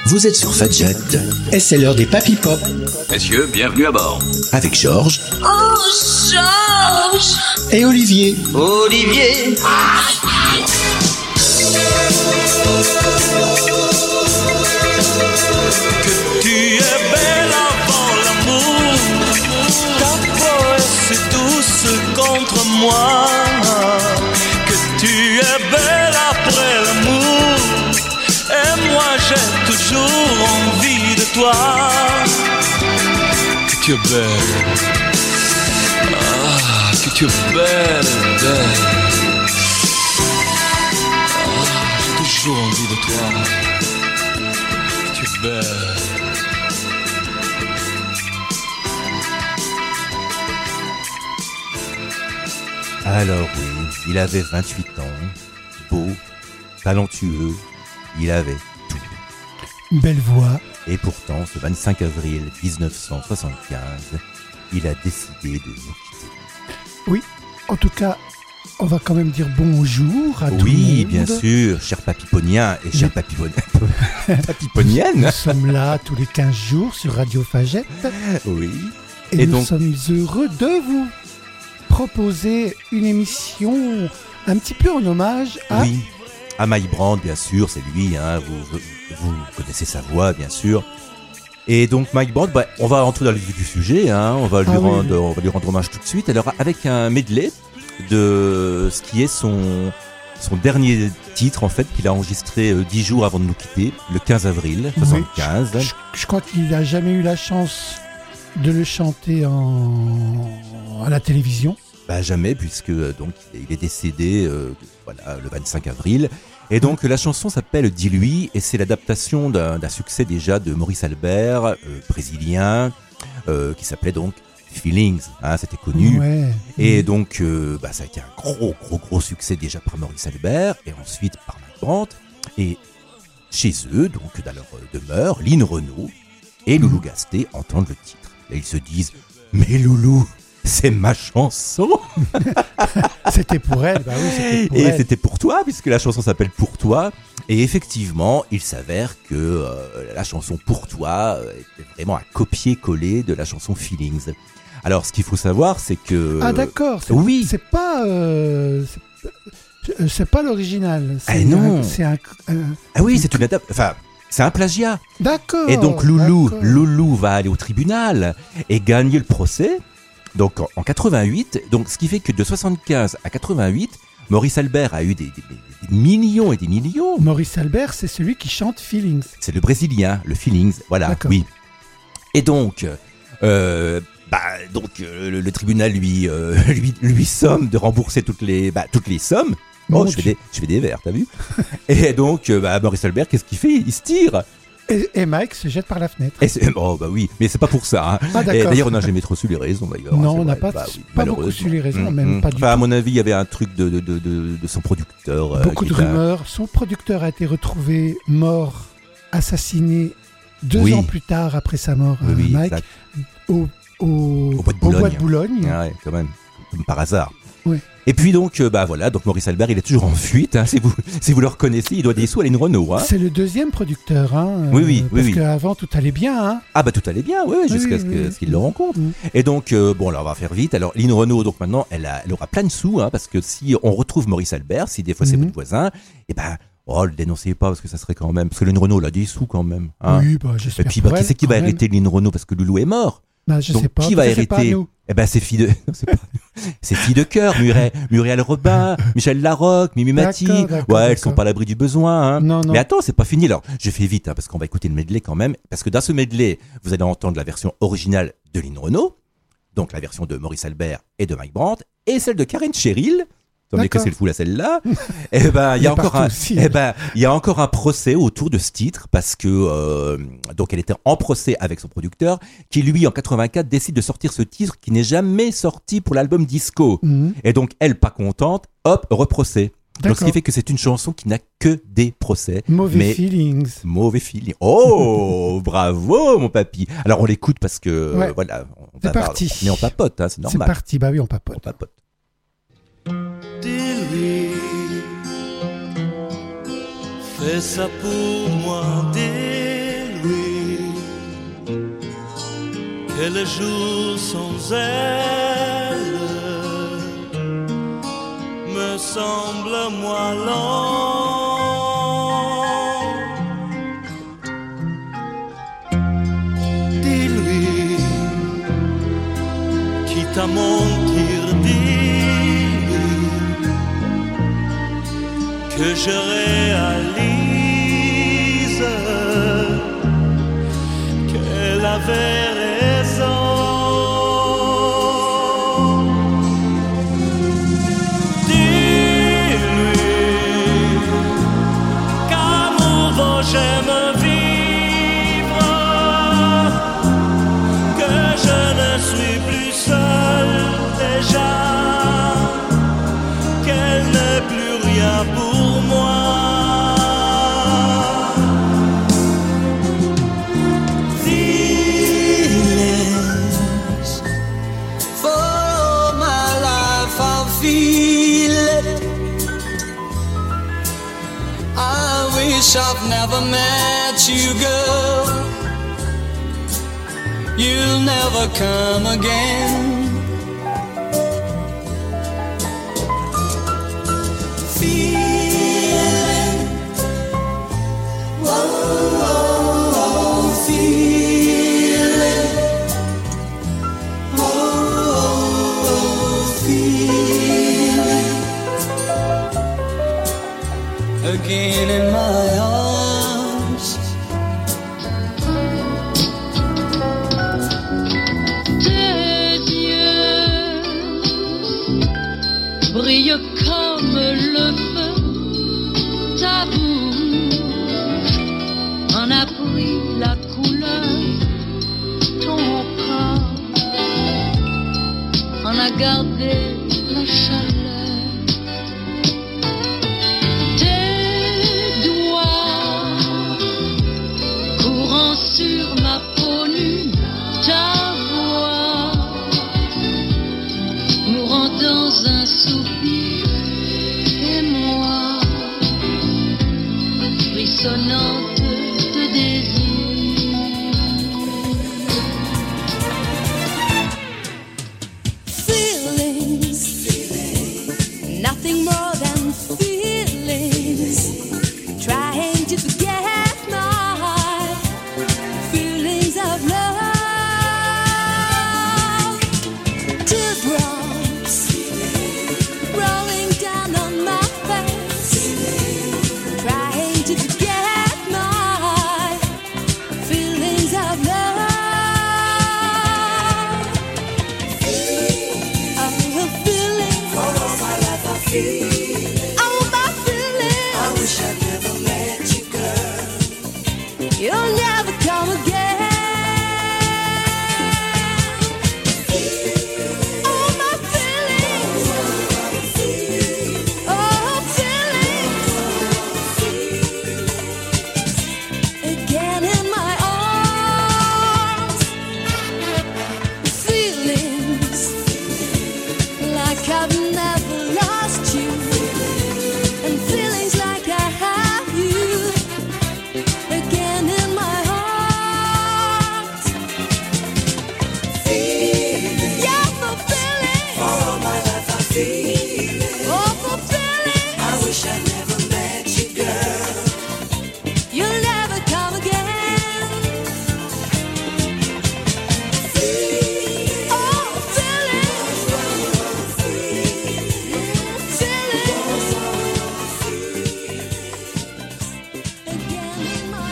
Vous êtes sur Fadjet et c'est l'heure des Papy Pop. Messieurs, bienvenue à bord. Avec Georges. Oh, Georges! Et Olivier. Olivier! Que tu es belle avant l'amour, ta prouesse est douce contre moi. Que tu es belle après l'amour, et moi j'ai toujours envie de toi. Que tu es belle, ah, que tu es belle, belle. Ah, j'ai toujours envie de toi. Tu es belle. Alors oui, il avait 28 ans, beau, talentueux, il avait tout. Une belle voix. Et pourtant, ce 25 avril 1975, il a décidé de nous quitter. Oui, en tout cas, on va quand même dire bonjour à tout le monde. Oui, bien sûr, cher papiponiens et chers papiponiennes. Nous sommes là tous les 15 jours sur Radio Fagette. Oui. Et nous donc, sommes heureux de vous proposer une émission un petit peu en hommage à... Oui, à Mike Brandt, bien sûr, c'est lui, hein, vous connaissez sa voix, bien sûr. Et donc Mike Brandt, on va rentrer dans le vif du sujet, hein, on va lui rendre hommage tout de suite. Alors avec un medley de ce qui est son dernier titre, en fait, qu'il a enregistré 10 jours avant de nous quitter, le 15 avril 75. Oui, je crois qu'il n'a jamais eu la chance de le chanter à la télévision. Jamais, puisque donc il est décédé le 25 avril. Et donc la chanson s'appelle Dis-lui, et c'est l'adaptation d'un succès déjà de Maurice Albert, brésilien, qui s'appelait donc Feelings, hein, c'était connu. Ouais. Et donc ça a été un gros succès déjà par Maurice Albert, et ensuite par Mike Brandt. Et chez eux, donc dans leur demeure, Lynn Renaud et Loulou Gasté entendent le titre. Là ils se disent, mais Loulou, c'est ma chanson. C'était pour elle, bah oui, c'était pour et elle. c'était pour toi, puisque la chanson s'appelle Pour toi. Et effectivement, il s'avère que la chanson Pour toi était vraiment un copier-coller de la chanson Feelings. Alors, ce qu'il faut savoir, c'est que... Ah d'accord, oui. C'est pas l'original. Ah non. Ah oui, c'est une adaptation. Enfin, c'est un plagiat. D'accord. Et donc Loulou va aller au tribunal et gagner le procès. Donc en 88, donc ce qui fait que de 75 à 88, Maurice Albert a eu des millions et des millions. Maurice Albert, c'est celui qui chante Feelings. C'est le brésilien, le Feelings, voilà. D'accord. Oui. Et donc, le tribunal lui somme de rembourser toutes les sommes. Mon je fais des vers, t'as vu? Et donc, Maurice Albert, qu'est-ce qu'il fait? Il se tire. Et Mike se jette par la fenêtre. Oui, mais c'est pas pour ça. Hein. Ah, et d'ailleurs, on n'a jamais trop su les raisons. D'ailleurs, non, on n'a pas beaucoup su les raisons, même pas du tout. À mon avis, il y avait un truc de son producteur. Beaucoup de rumeurs. Son producteur a été retrouvé mort, assassiné 2 ans plus tard après sa mort, Mike, au bois de Boulogne. Ah ouais, quand même, comme par hasard. Oui. Et puis donc, donc Maurice Albert, il est toujours en fuite. Hein, si vous le reconnaissez, il doit des sous à Lynn Renaud. Hein. C'est le deuxième producteur. Hein, parce qu'avant, tout allait bien. Hein. Ah tout allait bien, jusqu'à ce qu'il le rencontre. Et donc, là, on va faire vite. Alors, Lynn Renaud, donc maintenant, elle aura plein de sous, hein, parce que si on retrouve Maurice Albert, si des fois c'est votre voisin, le dénoncez pas, parce que ça serait quand même... Parce que Lynn Renaud, elle a des sous quand même. Hein. Oui, j'espère. Et puis, qui c'est qui va hériter Lynn Renaud, parce que Loulou est mort? Je sais pas. Qui va hériter? C'est fille de... c'est fille de cœur, Muriel Robin, Michel Larocque, Mimi Mati. Elles sont pas à l'abri du besoin. Hein. Non. Mais attends, c'est pas fini. Alors, je fais vite, hein, parce qu'on va écouter le medley quand même. Parce que dans ce medley, vous allez entendre la version originale de Lynn Renaud, donc la version de Maurice Albert et de Mike Brandt, et celle de Karen Cheryl. Tant que c'est le fou là, celle-là. Il y a encore un procès autour de ce titre, parce que donc elle était en procès avec son producteur, qui lui en 84 décide de sortir ce titre qui n'est jamais sorti pour l'album Disco. Et donc elle, pas contente, hop, reprocès. Donc ce qui fait que c'est une chanson qui n'a que des procès. Mauvais feelings. Oh, bravo mon papy. Alors on l'écoute parce que c'est parti. Mais on papote, hein, c'est normal. C'est parti, oui, on papote. Dis-lui, fais ça pour moi, dis Et le jour sans elle me semble moins long. Dis-lui, quitte à mentir, dis-lui que je réalise qu'elle avait raison. J'aime vivre, que je ne suis plus seul déjà, qu'elle n'est plus rien pour moi. Feelings, for my life I'll feel it. I wish I've never met you, girl. You'll never come again. Feeling, whoa, whoa, whoa, feeling, whoa, whoa, feeling. Again in my arms. Tes yeux brillent comme le feu, ta bouche en a pris la couleur, ton corps en a gardé la chaleur. Sur ma peau nue, ta voix mourant dans un soupir, et moi frissonnante de désir. Feelings, nothing more than feelings, trying to forget. You'll never come again. Oh, my feelings. Oh, feelings. Again in my arms. Feelings like I've never lost you. And feelings like I have you. Again in my heart. Yeah, for feeling. For all my life I feel. Oh, for feeling. I wish I never met you, girl. You'll never come again. Oh, feeling. Feeling. Again in my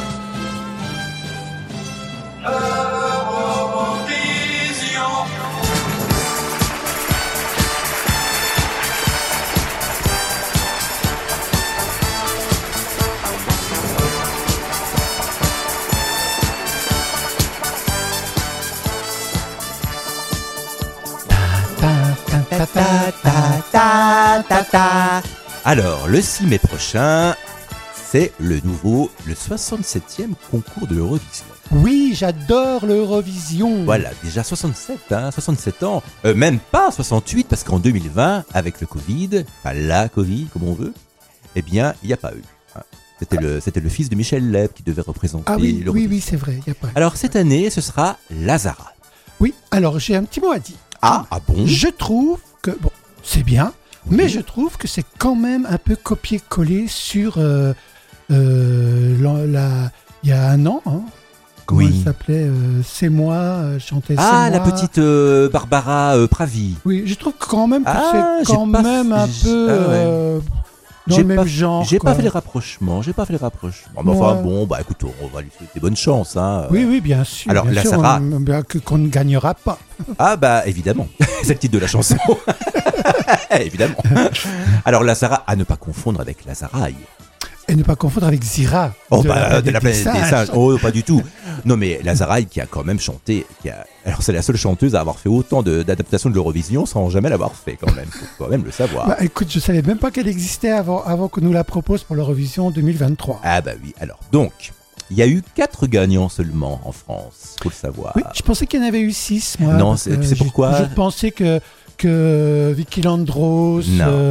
Alors, le 6 mai prochain, c'est le 67e concours de l'Eurovision. Oui, j'adore l'Eurovision. Voilà, déjà 67 ans, même pas 68, parce qu'en 2020, avec le Covid, enfin la Covid, comme on veut, eh bien, il n'y a pas eu. C'était le fils de Michel Leb qui devait représenter l'Eurovision. Oui, c'est vrai, il n'y a pas eu. Alors, cette année, ce sera Lazara. Oui, alors j'ai un petit mot à dire. Ah bon? Je trouve que, bon, c'est bien, mais je trouve que c'est quand même un peu copié-collé sur il y a un an, hein. Comment elle s'appelait C'est moi, chantait C'est moi. La petite Barbara Pravi. Oui, je trouve quand même que c'est quand même un peu dans le même genre. J'ai pas fait les rapprochements. Mais enfin bon, bah écoute, on va lui souhaiter bonne chance. Hein. Oui, bien sûr. Alors bien la sûr, Sarah, qu'on ne gagnera pas. Ah bah évidemment, c'est le titre de la chanson. Évidemment. Alors la Sarah, à ne pas confondre avec Lazarai. Et ne pas confondre avec Zira. De la planète des singes. Oh, pas du tout. Non, mais Lazarai qui a quand même chanté. Alors, c'est la seule chanteuse à avoir fait autant d'adaptations de l'Eurovision sans jamais l'avoir fait, quand même. Faut quand même le savoir. Bah, écoute, je savais même pas qu'elle existait avant que nous la propose pour l'Eurovision 2023. Ah, bah oui. Alors, donc, il y a eu 4 gagnants seulement en France. Faut le savoir. Oui, je pensais qu'il y en avait eu 6, moi. Non, tu sais pourquoi? Je pensais que Vicky Landros.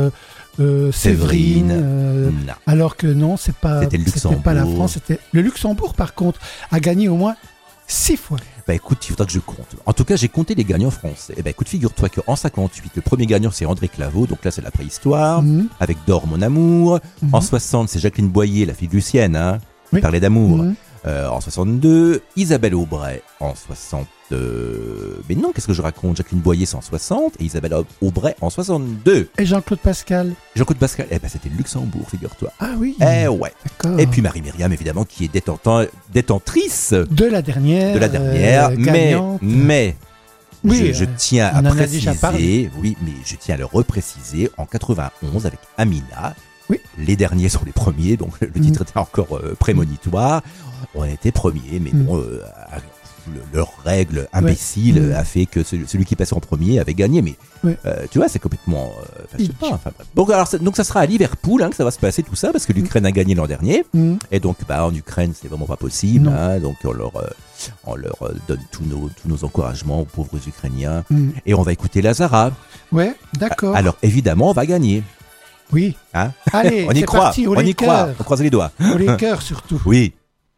Séverine, alors que non, c'était pas la France, c'était le Luxembourg. Par contre, a gagné au moins 6 fois. Bah écoute, il faudra que je compte. En tout cas, j'ai compté les gagnants français. Et bah écoute, figure-toi qu'en 58, le premier gagnant c'est André Claveau, donc là c'est la préhistoire, avec Dors mon amour. En 60, c'est Jacqueline Boyer, la fille de Lucienne, hein, qui parlait d'amour. En 62, Isabelle Aubray en 60. Mais non, qu'est-ce que je raconte? Jacqueline Boyer c'est en 60 et Isabelle Aubray en 62. Et Jean-Claude Pascal? Jean-Claude Pascal, c'était le Luxembourg, figure-toi. Ah oui. Ouais. D'accord. Et puis Marie-Myriam, évidemment, qui est détentrice de la dernière gagnante. Mais oui, je tiens à préciser, mais je tiens à le repréciser, en 91 avec Amina. Oui. Les derniers sont les premiers, donc le titre était encore prémonitoire. On était premiers, mais bon, leur règle imbécile a fait que celui qui passait en premier avait gagné. Mais tu vois, c'est complètement... je sais pas. Enfin, donc ça sera à Liverpool que ça va se passer tout ça, parce que l'Ukraine a gagné l'an dernier. Et donc en Ukraine, c'est vraiment pas possible. Donc on leur donne tous nos encouragements aux pauvres Ukrainiens. Et on va écouter Lazara. Ouais, d'accord. Alors évidemment, on va gagner. Oui. Hein? Allez, on y croit. Parti, on y croit. On croise les doigts. Pour les cœurs surtout. Oui.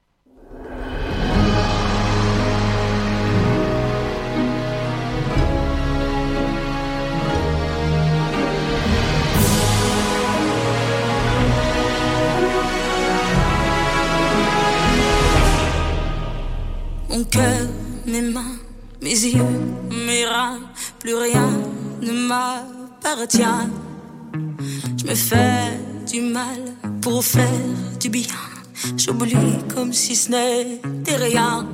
Mon cœur, mes mains, mes yeux, mes reins, plus rien ne m'appartient. Je me fais du mal pour faire du bien. J'oublie comme si ce n'était rien.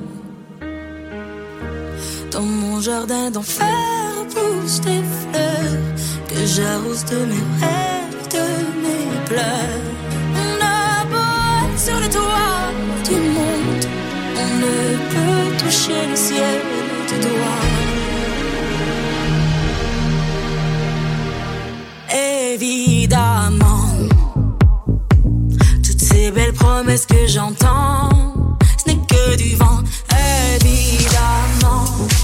Dans mon jardin d'enfer poussent des fleurs que j'arrose de mes rêves, de mes pleurs. On a beau être sur le toit du monde, on ne peut toucher le ciel du doigt. Évidemment, toutes ces belles promesses que j'entends, ce n'est que du vent. Évidemment,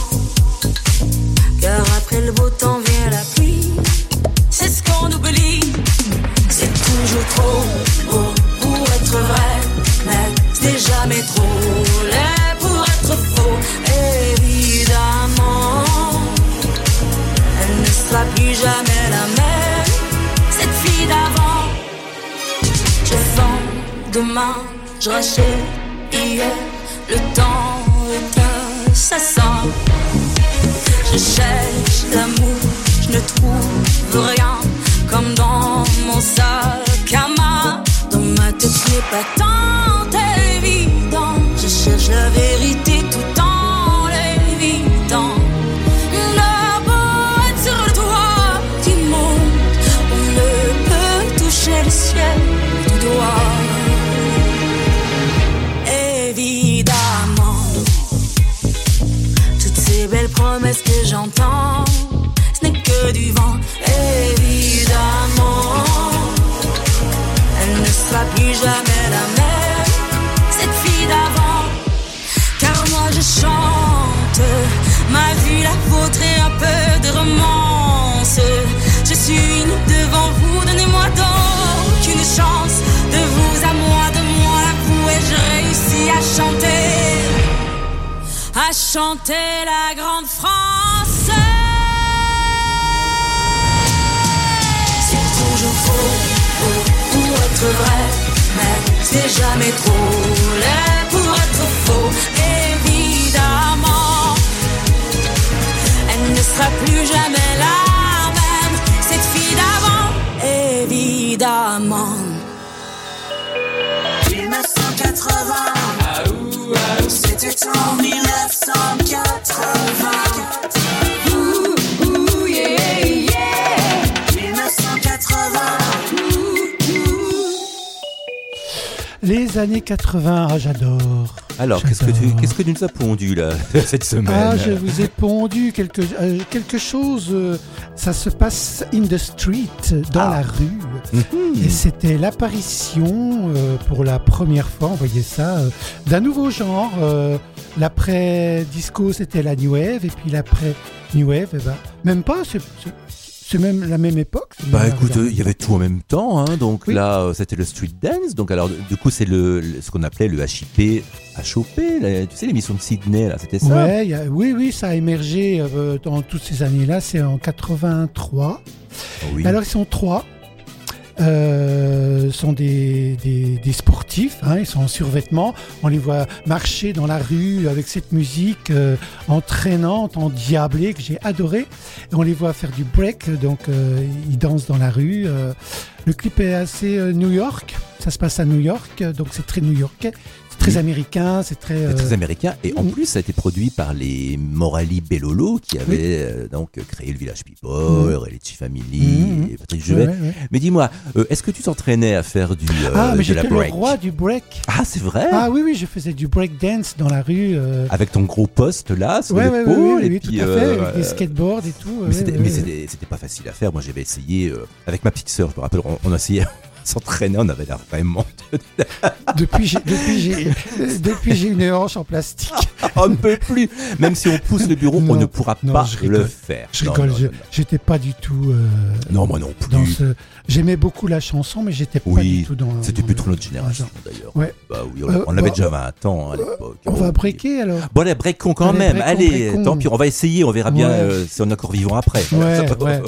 car après le beau temps vient la pluie. C'est ce qu'on oublie. C'est toujours trop beau pour être vrai, mais c'est jamais trop laid pour être faux. Évidemment, elle ne sera plus jamais la même, cette fille d'avant. Je vends demain, je rachète hier, le temps est assassin. Je cherche l'amour, je ne trouve rien, comme dans mon sac à main. Dans ma tête ce n'est pas tant évident, je cherche la vérité tout en l'évitant. On a beau être sur le toit du monde, on ne peut toucher le ciel du doigt. Évidemment, toutes ces belles promesses que j'entends, ce n'est que du vent. Évidemment, elle ne sera plus jamais la même, cette fille d'avant. Car moi je chante ma vie, la vôtre et un peu de romance. Je suis unie devant vous, donnez-moi donc une chance. De vous à moi, de moi à vous, et je réussis à chanter. à chanter la grande France. C'est toujours faux pour être vrai, mais c'est jamais trop laid pour être faux. Évidemment, elle ne sera plus jamais la même, cette fille d'avant. Évidemment. 1980, c'était en 1980. Yeah, yeah. 1980. Les années 80, ah, j'adore. Alors, qu'est-ce que tu nous as pondu là cette semaine? Ah, je vous ai pondu quelque chose. Ça se passe in the street, dans la rue. Et c'était l'apparition, pour la première fois, on voyait ça, d'un nouveau genre. L'après-disco, c'était la New Wave. Et puis l'après-New Wave, eh ben, même pas, c'est même la même époque. Bah écoute, il y avait tout en même temps, hein, donc oui. Là c'était le street dance, donc alors du coup c'est ce qu'on appelait le HIP, HOP, tu sais l'émission de Sydney là, c'était ça. Ouais, oui, ça a émergé dans toutes ces années-là, c'est en 83. Oh oui. Alors ils sont trois. Sont des sportifs, hein, ils sont en survêtement, on les voit marcher dans la rue avec cette musique entraînante, endiablée que j'ai adoré, et on les voit faire du break, donc ils dansent dans la rue. Le clip est assez New York, ça se passe à New York, donc c'est très new-yorkais. Très américain, c'est très américain, et en plus ça a été produit par les Morali Bellolo qui avaient donc créé le Village People, Reality Family, et Patrick Juvet. Ouais. Mais dis-moi, est-ce que tu t'entraînais à faire de la break? J'étais le roi du break. Ah, c'est vrai? Ah oui, je faisais du break dance dans la rue. Avec ton gros poste là, sur l'épaule, oui, tout à fait, avec des skateboards et tout. Mais c'était pas facile à faire. Moi j'avais essayé avec ma petite sœur, je me rappelle, on a essayé. S'entraîner, on avait l'air vraiment. Depuis j'ai une hanche en plastique. On ne peut plus. Même si on pousse le bureau, on ne pourra pas le faire. Je rigole. J'étais pas du tout. Non, moi non plus. J'aimais beaucoup la chanson, mais j'étais pas du tout dans. C'était plus trop notre génération d'ailleurs. Ouais. Bah oui, on avait déjà 20 ans à l'époque. On va breaker alors. Bon, allez, breakons quand même. Allez, tant pis, on va essayer. On verra bien si on est encore vivant après. Ouais.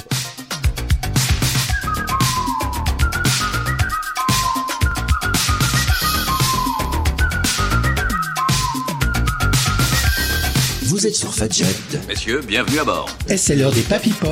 Vous êtes sur Fadjet. Messieurs, bienvenue à bord. Et c'est l'heure des Papy Pop.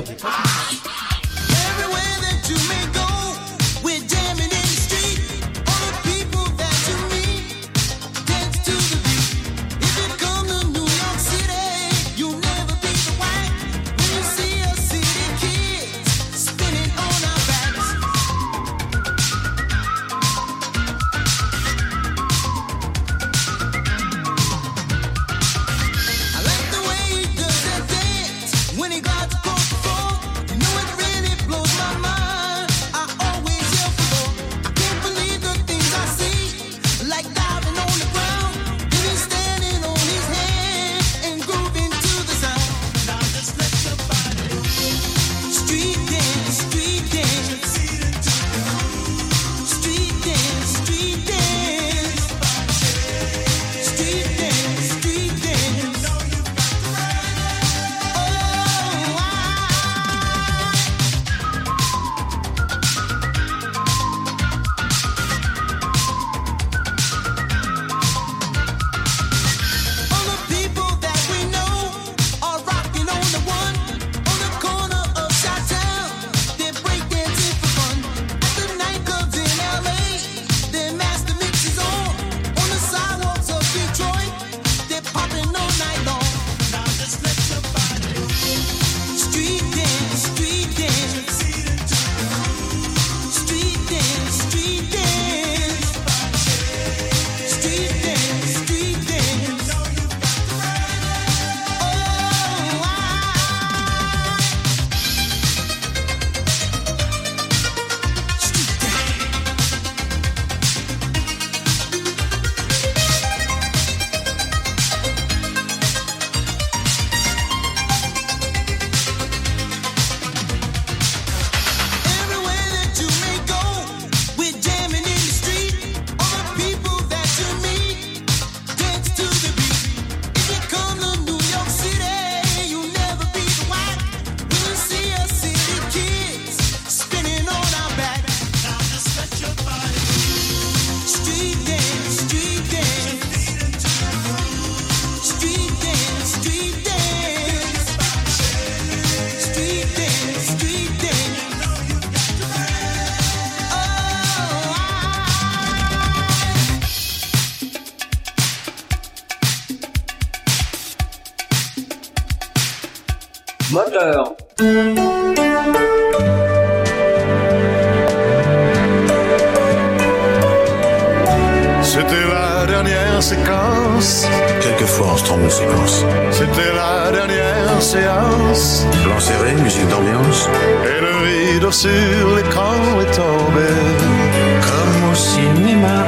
When he got to go for, you know Moteur. C'était la dernière séquence. Quelquefois, on se trompe de séquence. C'était la dernière séance. Plan serré, musique d'ambiance. Et le rideau sur l'écran est tombé. Comme au cinéma.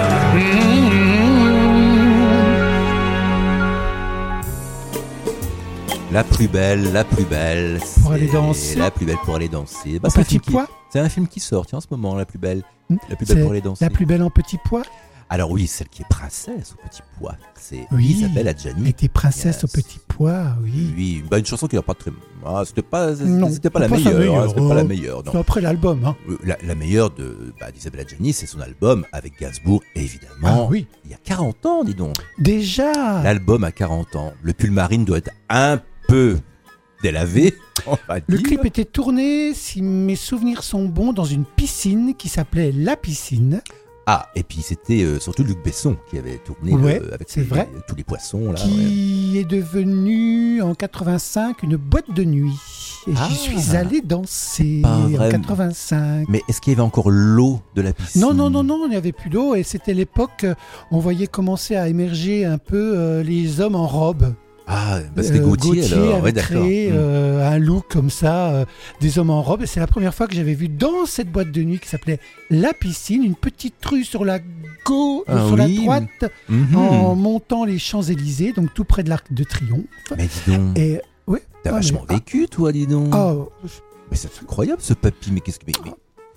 La plus belle, la plus belle. Pour aller danser. La plus belle pour aller danser. Bah, Au c'est un petit film qui- pois. C'est un film qui sort, tiens, en ce moment, la plus belle. La plus belle C'est pour aller danser. La plus belle en petit pois. Alors oui, celle qui est princesse au petit pois. C'est Oui. Isabelle Adjani. Était princesse Yes. au petit pois, oui. Oui, bah, une chanson qui n'a pas très. Ah, c'était pas la Non, meilleure. c'est Hein, c'était pas la meilleure. Non. C'est après l'album, hein. La meilleure d'Isabelle Adjani, c'est son album avec Gainsbourg, évidemment. Ah oui. Il y a 40 ans, dis donc. Déjà. L'album a 40 ans. Le pull marine doit être un peu délavé. on va Le dire. clip était tourné, si mes souvenirs sont bons, dans une piscine qui s'appelait La Piscine, Ah, et puis c'était surtout Luc Besson qui avait tourné Ouais, avec c'est vrai. tous les poissons. Là, qui est devenue en 85 une boîte de nuit. Et Ah. j'y suis allé danser Pas en vraiment. 85. Mais est-ce qu'il y avait encore l'eau de la piscine? Non, il n'y avait plus d'eau et c'était l'époque, on voyait commencer à émerger un peu les hommes en robe. Ah, bah c'était Gauthier alors. avait Ouais, d'accord. créé un look comme ça, des hommes en robe. Et c'est la première fois que j'avais vu dans cette boîte de nuit qui s'appelait La Piscine, une petite rue sur la sur la oui. droite, Mhm. en montant les Champs-Élysées, donc tout près de l'Arc de Triomphe. Mais dis donc, Et ouais, t'as ah, vachement mais- vécu, toi, dis donc. ah, Mais c'est incroyable ce papy. Mais qu'est-ce que. mais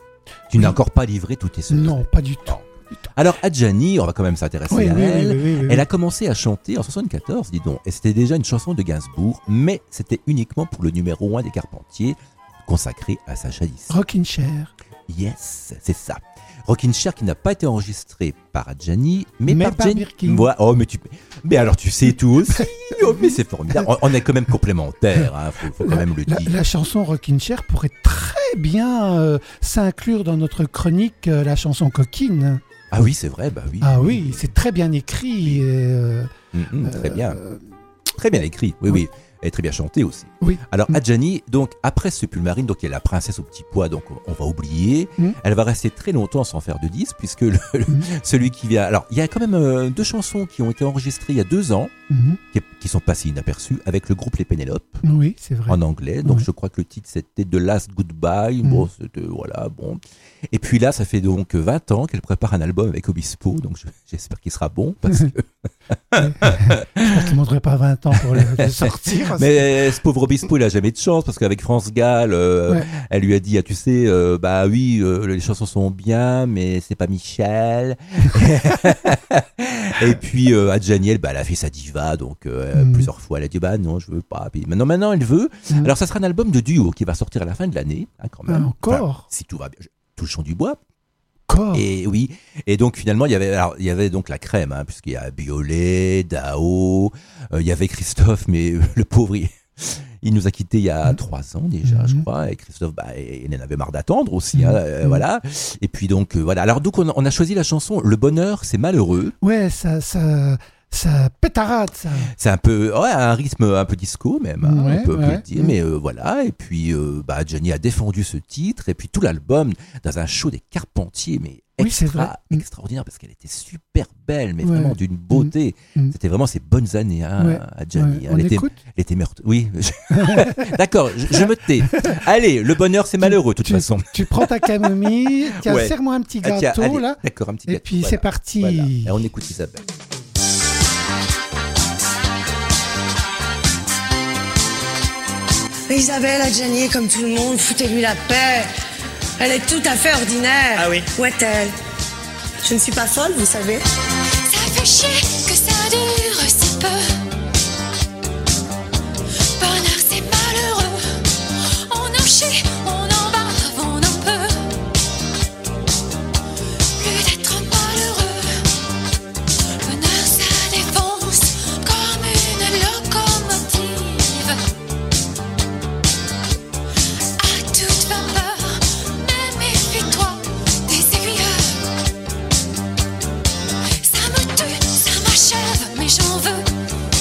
tu n'as encore pas livré tous tes secrets. non, pas du tout. Alors, Adjani, on va quand même s'intéresser Oui, à oui, elle. oui, oui, oui, Elle oui. a commencé à chanter en 74, dis donc. Et c'était déjà une chanson de Gainsbourg, mais c'était uniquement pour le numéro 1 des Carpentiers, consacré à Sacha Distel. Rockin' Chair. Yes, c'est ça. Rockin' Chair qui n'a pas été enregistré par Adjani, mais Mais par par Jenny. Birkin. Oh, mais alors tu sais tout aussi. Oh, mais c'est formidable. On est quand même complémentaires, hein, faut quand même le dire. La chanson Rockin' Chair pourrait très bien s'inclure dans notre chronique, la chanson Coquine. Ah oui, c'est vrai, bah oui. Ah oui, c'est très bien écrit. Très bien. Très bien écrit, oui, oui. Elle est très bien chantée aussi. Oui. Alors, Adjani, donc, après ce pull marine, donc, il y a la princesse au petit pois, donc, on va oublier. Elle va rester très longtemps sans faire de disque, puisque celui qui vient. Alors, il y a quand même 2 chansons qui ont été enregistrées il y a 2 ans, qui sont passées inaperçues, avec le groupe Les Pénélopes. Oui, c'est vrai. En anglais. Donc, Oui. je crois que le titre, c'était The Last Goodbye. Bon, c'était, voilà, bon. Et puis là, ça fait donc 20 ans qu'elle prépare un album avec Obispo, donc j'espère qu'il sera bon, parce que. J'espère qu'il ne demanderait pas 20 ans pour le sortir. Mais ce pauvre Obispo, il a jamais de chance parce qu'avec France Gall, elle lui a dit, ah, tu sais, bah oui, les chansons sont bien, mais c'est pas Michel. Et puis Adjani, bah, elle a fait sa diva, donc plusieurs fois, elle a dit, bah non, je veux pas. Puis maintenant, elle veut. Alors, ça sera un album de duo qui va sortir à la fin de l'année, hein, quand même. Encore Enfin, si tout va bien, touchons du bois. Encore. Et oui, et donc finalement il y avait donc la crème, hein, puisqu'il y a Biolay, Dao, il y avait Christophe, mais le pauvre il nous a quittés il y a 3 ans déjà, je crois. Et Christophe, bah, il en avait marre d'attendre aussi, hein, voilà. Et puis donc voilà. Alors donc on a choisi la chanson Le bonheur c'est malheureux. Ouais, ça pétarade, ça. C'est un peu, un rythme un peu disco même, hein, Ouais, on peut ouais. le dire. Mais voilà. Et puis bah, Johnny a défendu ce titre et puis tout l'album dans un show des Carpentiers, mais Oui, c'est vrai. extraordinaire parce qu'elle était super belle, mais Ouais. vraiment d'une beauté. C'était vraiment ses bonnes années, hein, Ouais. à Johnny. Ouais. On écoute Elle était meurtre. Oui. D'accord, je me tais. Allez, le bonheur c'est malheureux de toute façon. Tu prends ta camomille, tiens, Ouais. serre-moi un petit Ah, tiens, gâteau, allez, là. D'accord, un petit Et gâteau. puis voilà. c'est parti. Voilà. Et on écoute Isabelle. Isabelle Adjani, comme tout le monde, foutez-lui la paix. Elle est tout à fait ordinaire. Ah oui? Où est-elle? Je ne suis pas folle, vous savez. Ça fait chier que ça dure si peu. Bonheur c'est malheureux. On en chie, on en bave, on en peut. Plus d'être malheureux. Bonheur ça défonce comme une locomotive. À toute vapeur, mais méfie-toi des aiguilleurs. Ça me tue, ça m'achève, mais j'en veux.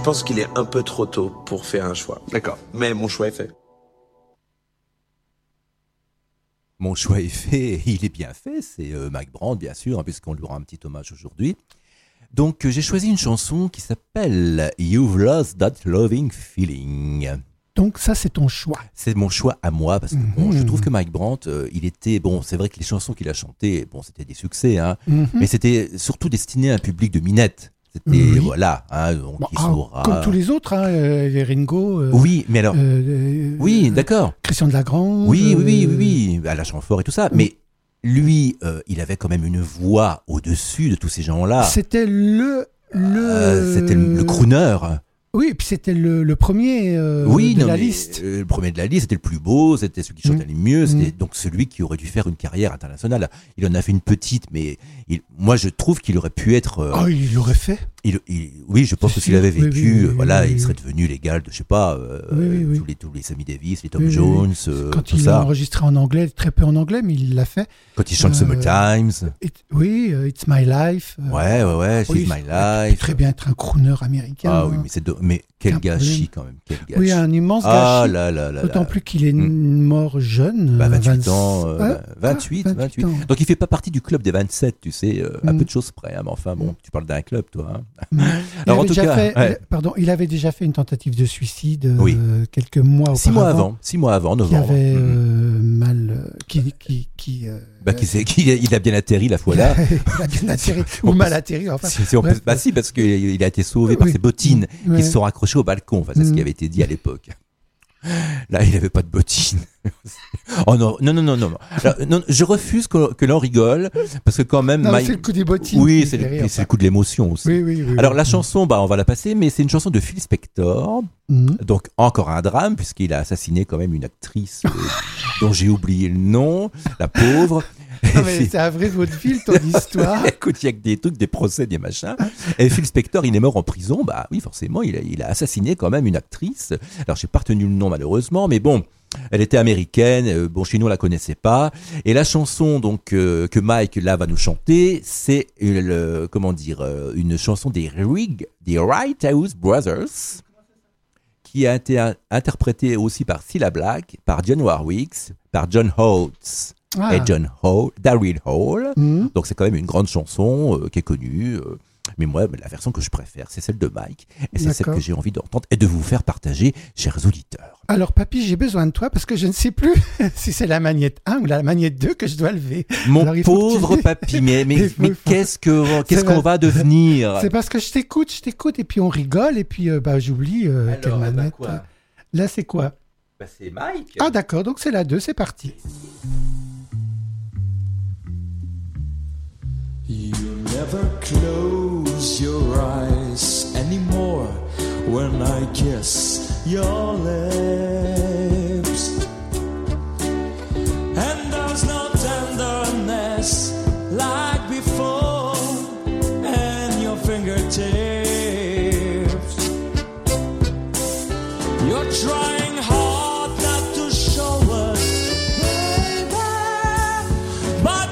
pense qu'il est un peu trop tôt pour faire un choix. D'accord. Mais mon choix est fait. Mon choix est fait, et il est bien fait, c'est Mike Brandt, bien sûr, hein, puisqu'on lui rend un petit hommage aujourd'hui. Donc, j'ai choisi une chanson qui s'appelle « You've Lost That Loving Feeling ». Donc ça, c'est ton choix. C'est mon choix à moi, parce que bon, je trouve que Mike Brandt, il était... Bon, c'est vrai que les chansons qu'il a chantées, bon, c'était des succès, hein, mais c'était surtout destiné à un public de minettes. C'était, voilà, hein, donc Bon, il saura... Comme tous les autres, hein, les Ringo. Oui, mais alors... oui, d'accord. Christian Delagrange. Oui, Alain Chamfort et tout ça, mais lui, il avait quand même une voix au-dessus de tous ces gens-là. C'était le crooner. Oui, et puis c'était le premier de la liste. Le premier de la liste, c'était le plus beau, c'était celui qui chantait le mieux, c'était donc celui qui aurait dû faire une carrière internationale. Il en a fait une petite, mais moi je trouve qu'il aurait pu être... il l'aurait fait. Oui, je pense que s'il avait vécu, il serait devenu l'égal de, je sais pas, tous les Sammy Davis, les Tom Jones, quand tout il ça. a enregistré en anglais, très peu en anglais, mais il l'a fait. Quand il chante Summertimes. It's My Life. Ouais, She's My Life. Il peut très bien être un crooner américain. Ah oui, mais quel gâchis quand même, quel gâchis. Oui, un immense gâchis. Là. D'autant plus qu'il est mort jeune. 28 ans, 28 ans. Donc il fait pas partie du club des 27, tu sais, à peu de choses près. Hein, mais enfin bon, tu parles d'un club, toi. Hein. Alors en tout cas, il avait déjà fait une tentative de suicide quelques mois auparavant. 6 mois avant, novembre. Qui avait mal, il a bien atterri la fois là. Il a bien atterri ou mal atterri. Enfin. Si, parce qu'il a été sauvé par ses bottines qui se sont raccrochées au balcon. Enfin, c'est ce qui avait été dit à l'époque. Là, il n'avait pas de bottines. Oh non. Alors, non, je refuse que l'on rigole, parce que quand même... c'est le coup des bottines. Oui, c'est le coup de l'émotion aussi. Oui, alors, la chanson, on va la passer, mais c'est une chanson de Phil Spector. Donc, encore un drame, puisqu'il a assassiné quand même une actrice dont j'ai oublié le nom, la pauvre. Non, mais c'est un vrai vaudeville, ton histoire. Écoute, il y a que des trucs, des procès, des machins. Et Phil Spector, il est mort en prison. Bah oui, forcément, il a assassiné quand même une actrice. Alors, j'ai pas retenu le nom, malheureusement, mais bon, elle était américaine. Bon, chez nous, on la connaissait pas. Et la chanson, donc, que Mike, là, va nous chanter, c'est, une chanson des Righteous Brothers, qui a été interprétée aussi par Cilla Black, par John Warwick, par John Holtz. Et Daryl Hall. Donc c'est quand même une grande chanson qui est connue. Mais moi, la version que je préfère, c'est celle de Mike. Et c'est celle que j'ai envie d'entendre et de vous faire partager, chers auditeurs. Alors, papy, j'ai besoin de toi parce que je ne sais plus si c'est la magnète 1 ou la magnète 2 que je dois lever. Mon pauvre papy, mais qu'est-ce qu'on va devenir? C'est parce que je t'écoute et puis on rigole et puis j'oublie quelle manette. Là, c'est quoi? C'est Mike. Ah, d'accord, donc c'est la 2, c'est parti. You never close your eyes anymore when I kiss your lips. And there's no tenderness like before in your fingertips. You're trying hard not to show us, baby, but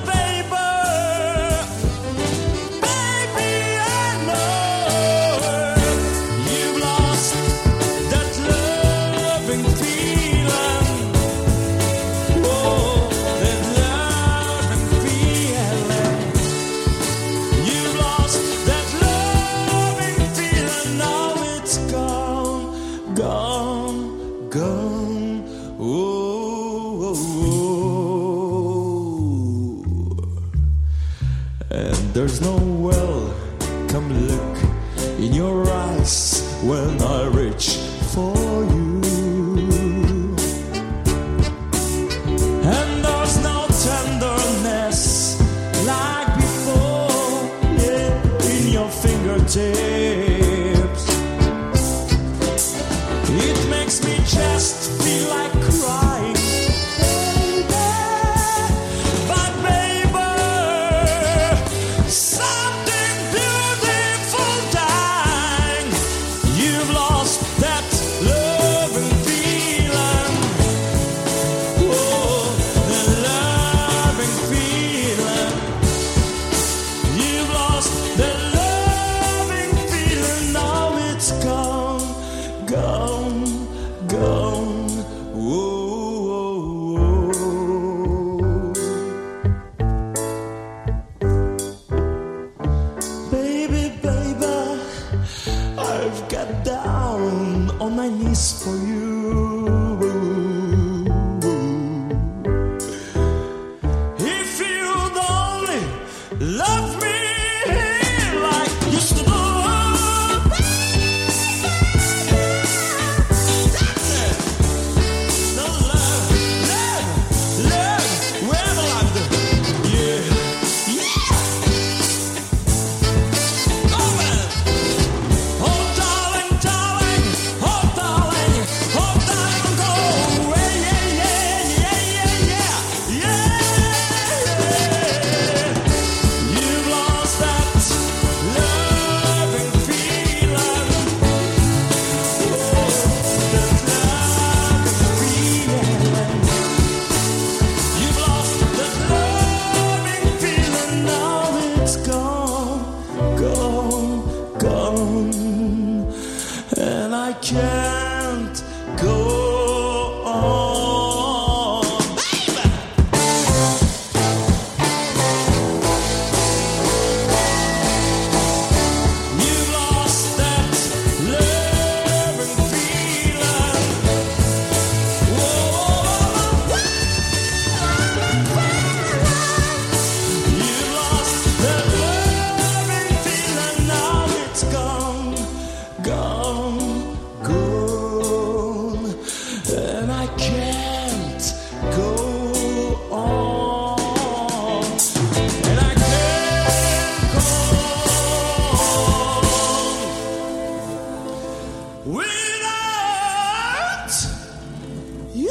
there's no welcome look in your eyes when I reach for you. And there's no tenderness like before, in your fingertips. It makes me just feel like crying. You've lost the loving feeling, now it's gone. I can't go on, and I can't go on without you.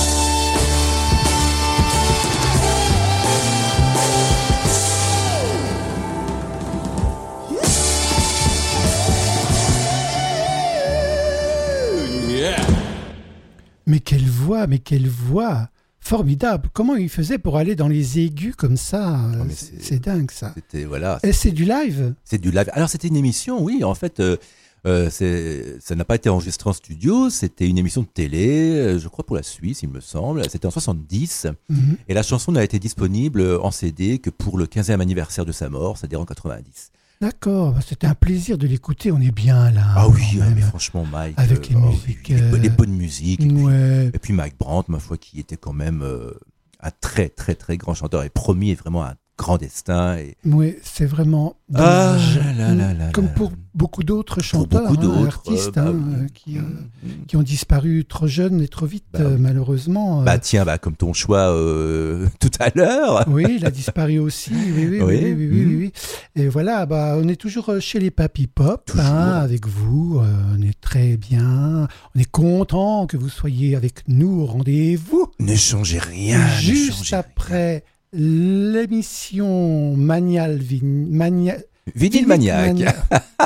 Mais quelle voix formidable. Comment il faisait pour aller dans les aigus comme ça? C'est dingue, ça. Voilà. Et c'est du live? C'est du live. Alors, c'était une émission, oui, en fait, ça n'a pas été enregistré en studio, c'était une émission de télé, je crois pour la Suisse, il me semble. C'était en 70. Et la chanson n'a été disponible en CD que pour le 15e anniversaire de sa mort, c'est-à-dire en 90. D'accord, c'était un plaisir de l'écouter, on est bien là. Ah oui, mais franchement, Mike. Avec les musiques. Les bonnes musiques. Ouais. Et puis Mike Brandt, ma foi, qui était quand même un très, très, très grand chanteur et promis vraiment un grand destin. Oui, c'est vraiment dommage. Comme pour beaucoup d'autres chanteurs, artistes qui ont disparu trop jeunes et trop vite, malheureusement. Tiens, comme ton choix tout à l'heure. Oui, il a disparu aussi. Oui. Et voilà, on est toujours chez les Papy Pop, avec vous. On est très bien. On est content que vous soyez avec nous au rendez-vous. Ne changez rien. Juste après l'émission Vinyle Maniac.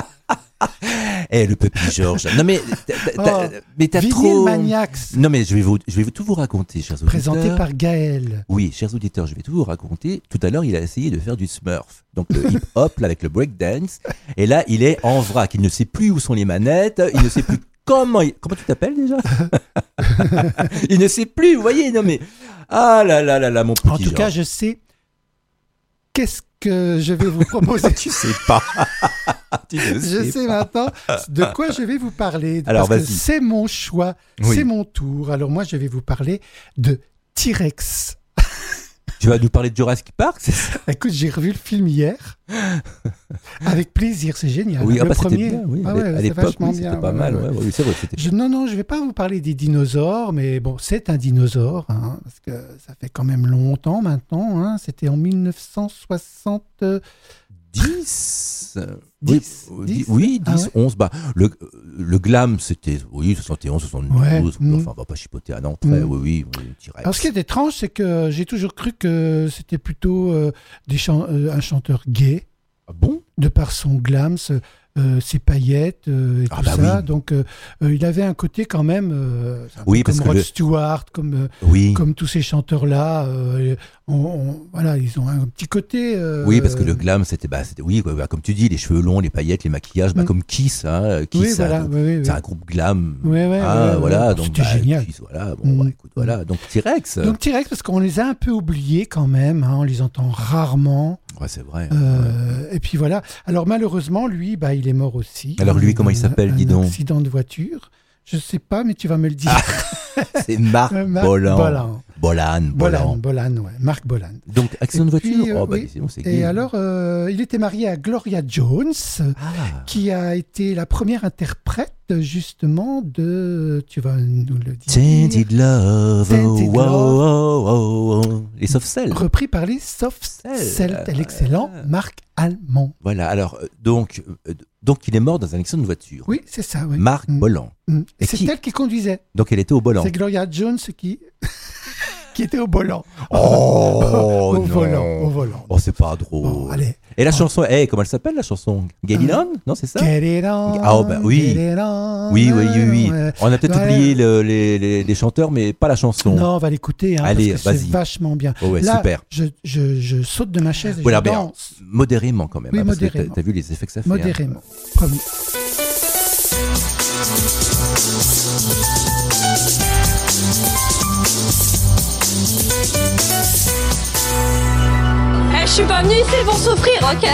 Le Papy Georges. Non mais t'as Vinyle trop. Maniacs. Non mais je vais tout vous raconter, chers auditeurs. Présenté par Gaël. Oui, chers auditeurs, je vais tout vous raconter. Tout à l'heure, il a essayé de faire du Smurf, donc le hip-hop avec le breakdance. Et là, il est en vrac. Il ne sait plus où sont les manettes. Il ne sait plus comment tu t'appelles déjà? Il ne sait plus. Vous voyez, non mais ah là, mon petit. En tout cas, je sais. Qu'est-ce que je vais vous proposer? Tu sais pas. Je sais maintenant de quoi je vais vous parler. Alors, parce que c'est mon choix, c'est mon tour. Alors moi, je vais vous parler de T-Rex. Tu vas nous parler de Jurassic Park, c'est ça? Écoute, j'ai revu le film hier. Avec plaisir, c'est génial. Oui, le premier, bien, oui. À l'époque, c'était pas mal. Oui, c'est vrai. Non, je vais pas vous parler des dinosaures, mais bon, c'est un dinosaure, parce que ça fait quand même longtemps maintenant. C'était en 1970. 10, 11. Le glam, c'était 71, 72. Ouais, enfin, on va pas chipoter à l'entrée. Oui, T-Rex. Alors, ce qui est étrange, c'est que j'ai toujours cru que c'était plutôt un chanteur gay. Ah bon? De par son glam, ses paillettes et tout ça. Oui. Donc, il avait un côté quand même comme Rod Stewart, comme tous ces chanteurs-là. Voilà, ils ont un petit côté... Oui, parce que le glam, c'était comme tu dis, les cheveux longs, les paillettes, les maquillages, comme Kiss. Kiss, c'est un groupe glam. Voilà, donc c'était génial. Kiss, écoute, voilà. Donc T-Rex. Donc T-Rex, parce qu'on les a un peu oubliés quand même. On les entend rarement. Ouais, c'est vrai. Et puis voilà. Alors malheureusement, lui, il est mort aussi. Alors lui, comment il s'appelle, dis donc? Un accident de voiture. Je sais pas, mais tu vas me le dire. C'est Marc Bolan. Bolan, ouais. Marc Bolan. Donc, accident de voiture? Oui. C'est et alors, il était marié à Gloria Jones, qui a été la première interprète, justement, de... Tu vas nous le dire. Tainted Love. Les Soft Cell. Repris par les Soft Cell. L'excellent Marc Almond. Voilà, alors, donc, il est mort dans un accident de voiture. Oui, c'est ça, oui. Marc Bolan. Et c'est elle qui conduisait. Donc, elle était au volant. C'est Gloria Jones qui était au volant. Au volant. Oh, c'est pas drôle. Bon, allez. Et la chanson, comment elle s'appelle, la chanson? Get It On? Non, c'est ça? Get It On. Ah, oui. Get It On. Oui. On a peut-être oublié les chanteurs, mais pas la chanson. Non, on va l'écouter, allez, parce que c'est vachement bien. Oh, ouais, là, super. Je saute de ma chaise et je danse. Modérément quand même. Oui, modérément. T'as vu les effets que ça fait? Modérément, promis. Je suis pas venue ici pour souffrir, ok?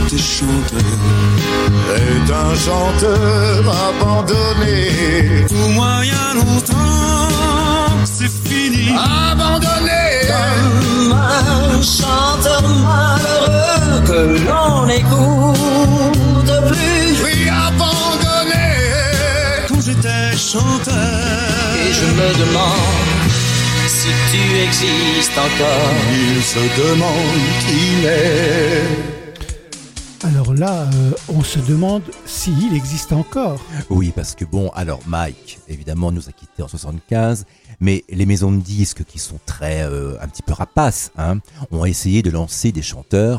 était chanteur. Est un chanteur abandonné. Pour moi, il y a longtemps, c'est fini. Abandonné Comme un chanteur malheureux que l'on n'écoute plus. Oui, abandonné. Quand j'étais chanteur. Et je me demande si tu existes encore. Il se demande qui il est. Alors là, on se demande s'il existe encore. Oui, parce que bon, alors Mike, évidemment, nous a quittés en 75, mais les maisons de disques qui sont très, un petit peu rapaces, hein, ont essayé de lancer des chanteurs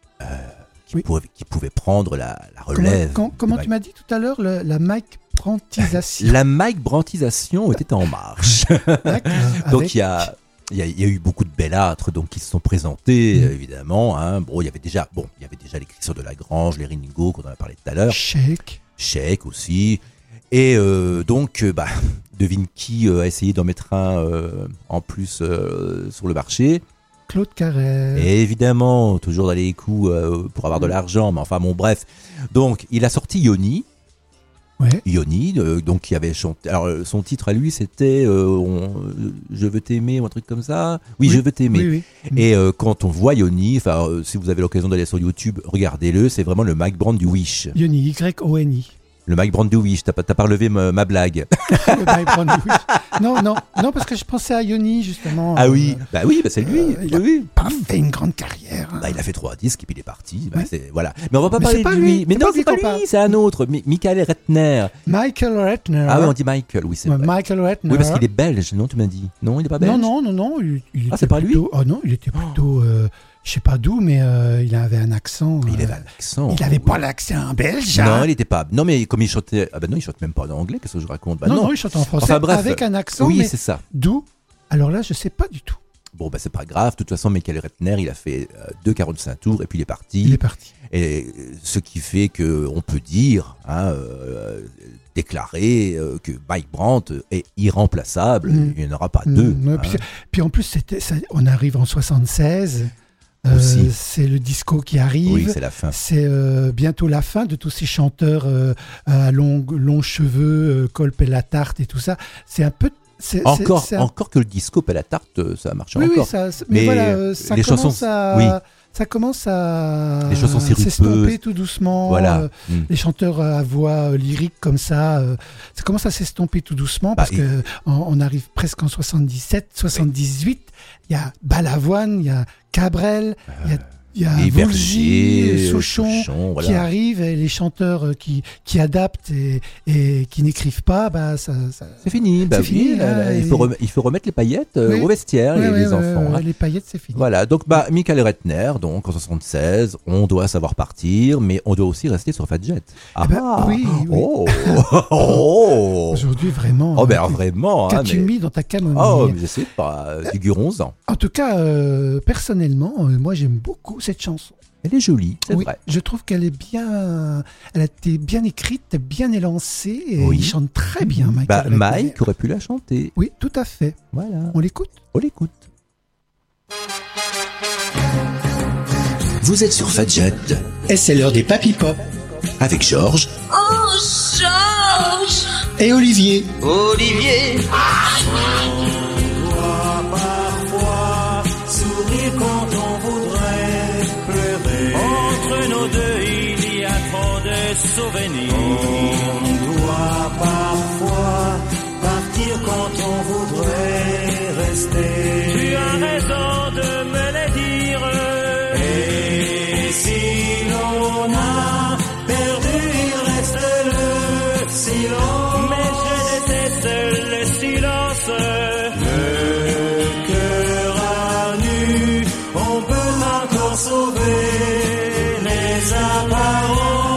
qui pouvaient prendre la relève. Comment tu m'as dit tout à l'heure, la Mike Brantisation? La Mike Brantisation était en marche. Donc il y a eu beaucoup de bellâtres donc qui se sont présentés évidemment. Hein. Bon, il y avait déjà les Christian de Lagrange, les Ringo qu'on en a parlé tout à l'heure. Sheik aussi. Et donc devine qui a essayé d'en mettre un en plus sur le marché. Claude Carrère. Et évidemment, toujours dans les coups pour avoir de l'argent, mais enfin bon bref. Donc il a sorti Yoni. Ouais. Yoni, donc qui avait chanté. Alors son titre à lui c'était Je veux t'aimer ou un truc comme ça. Oui, Je veux t'aimer. Oui. Et quand on voit Yoni, enfin si vous avez l'occasion d'aller sur YouTube, regardez-le. C'est vraiment le Mike Brandt du Wish. Yoni, Y-O-N-I. Le Mike Brandt du Wish. T'as pas relevé ma blague. Le Mike Brandt du Wish. Non, parce que je pensais à Yoni justement. Ah oui, c'est lui. Il a pas fait une grande carrière. Il a fait 3 disques et puis il est parti. Voilà. Mais on va pas parler de lui. Mais non, c'est pas lui, c'est un autre. Michael Rettner. Michael Rettner. Ah oui, on dit Michael, oui, c'est vrai. Michael Rettner. Oui, parce qu'il est belge, non, tu m'as dit. Non, il est pas belge. Non. C'est pas lui. Oh non, il était plutôt. Je sais pas d'où, mais il avait un accent. Il avait un accent. Il avait pas l'accent belge. Non, il était pas. Non, mais comme il chantait. Ah ben non, il chante même pas en anglais. Qu'est-ce que je raconte? Non, il chante en français. Enfin, bref. Avec un accent. Oui, mais c'est ça. D'où? Alors là, je sais pas du tout. Bon, c'est pas grave. De toute façon, Michael Rettner, il a fait 2,45 tours et puis il est parti. Et ce qui fait que on peut dire, déclarer que Mike Brandt est irremplaçable. Il n'y en aura pas deux. Puis en plus, on arrive en 76. C'est le disco qui arrive. Oui, c'est la fin. C'est bientôt la fin de tous ces chanteurs à longs cheveux, col pelle la tarte et tout ça. C'est un peu. Encore que le disco pelle la tarte, ça marche encore. Oui, mais voilà, ça les commence chansons, ça commence à les chansons s'estomper tout doucement. Voilà. Les chanteurs à voix lyrique comme ça commence à s'estomper tout doucement parce que on arrive presque en 77, 78. Il y a Balavoine, il y a Cabrel, il y a Woolsey, Souchon qui arrivent, et les chanteurs qui adaptent et qui n'écrivent pas, c'est fini. C'est fini. Il faut remettre les paillettes au vestiaire, les enfants. Les paillettes, c'est fini. Voilà, donc Michael Rettner, donc en 76, on doit savoir partir, mais on doit aussi rester sur Fadjet. Oui. Aujourd'hui, vraiment. Oh, vraiment. Qu'as-tu mis dans ta camomille? Oh, mais je sais pas, figurons-en. En tout cas, personnellement, moi j'aime beaucoup cette chanson. Elle est jolie, c'est vrai. Je trouve qu'elle est bien, elle a été bien écrite, bien élancée, et il chante très bien. Mike aurait pu la chanter. Oui, tout à fait. Voilà. On l'écoute. Vous êtes sur Fadjet et c'est l'heure des Papy Pop avec Georges. Oh, Georges! Et Olivier. Oh, souvenirs. On doit parfois partir quand on voudrait rester. Tu as raison de me le dire. Et si l'on a perdu, il reste le silence. Mais je déteste le silence. Le cœur à nu, on peut encore sauver les apparences.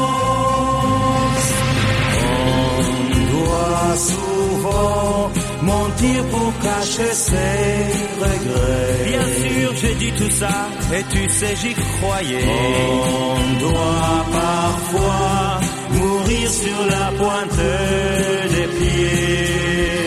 Souvent mentir pour cacher ses regrets. Bien sûr, j'ai dit tout ça, et tu sais, j'y croyais. On doit parfois mourir sur la pointe des pieds.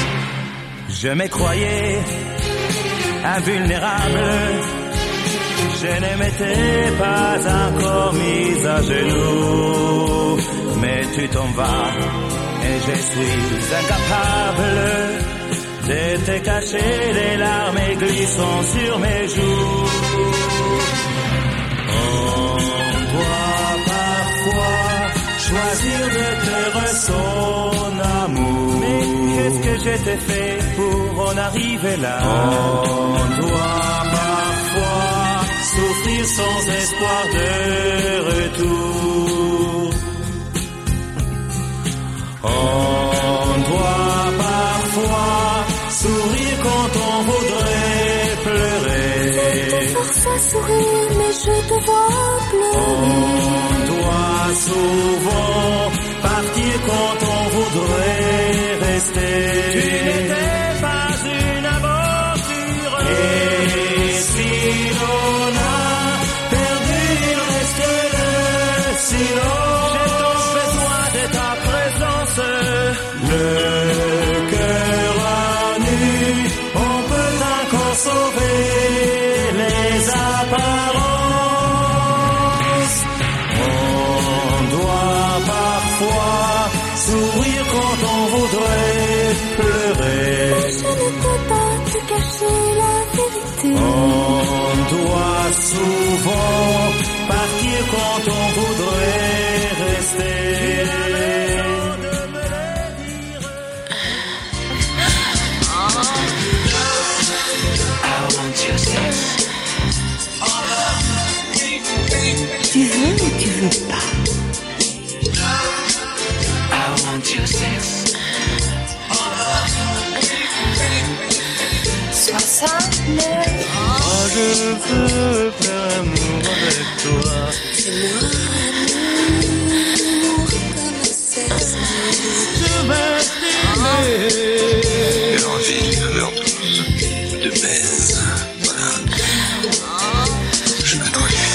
Je me croyais invulnérable. Je ne m'étais pas encore mise à genoux, mais tu t'en vas et je suis incapable de te cacher les larmes et glissant sur mes joues. On doit parfois choisir de te son amour. Mais qu'est-ce que je t'ai fait pour en arriver là? On doit parfois souffrir sans espoir de retour. On doit parfois sourire quand on voudrait pleurer. Je te force à sourire, mais je te vois pleurer. On doit souvent partir quand on voudrait rester. Tu n'étais pas une aventure. Et si l'on a perdu, il reste le silence. J'ai tant besoin de ta présence. Le cœur à nu, on peut encore sauver les apparences. On doit parfois sourire quand on voudrait pleurer. Mais je ne peux pas te cacher la vérité. On doit souvent partir quand on voudrait rester. Tu veux ou tu veux pas? Sois simple. Moi je veux faire amour avec toi. Fais-moi l'amour comme un sexe. Je vais J'ai envie d'une overdose de baise. Voilà. Je me dois lui.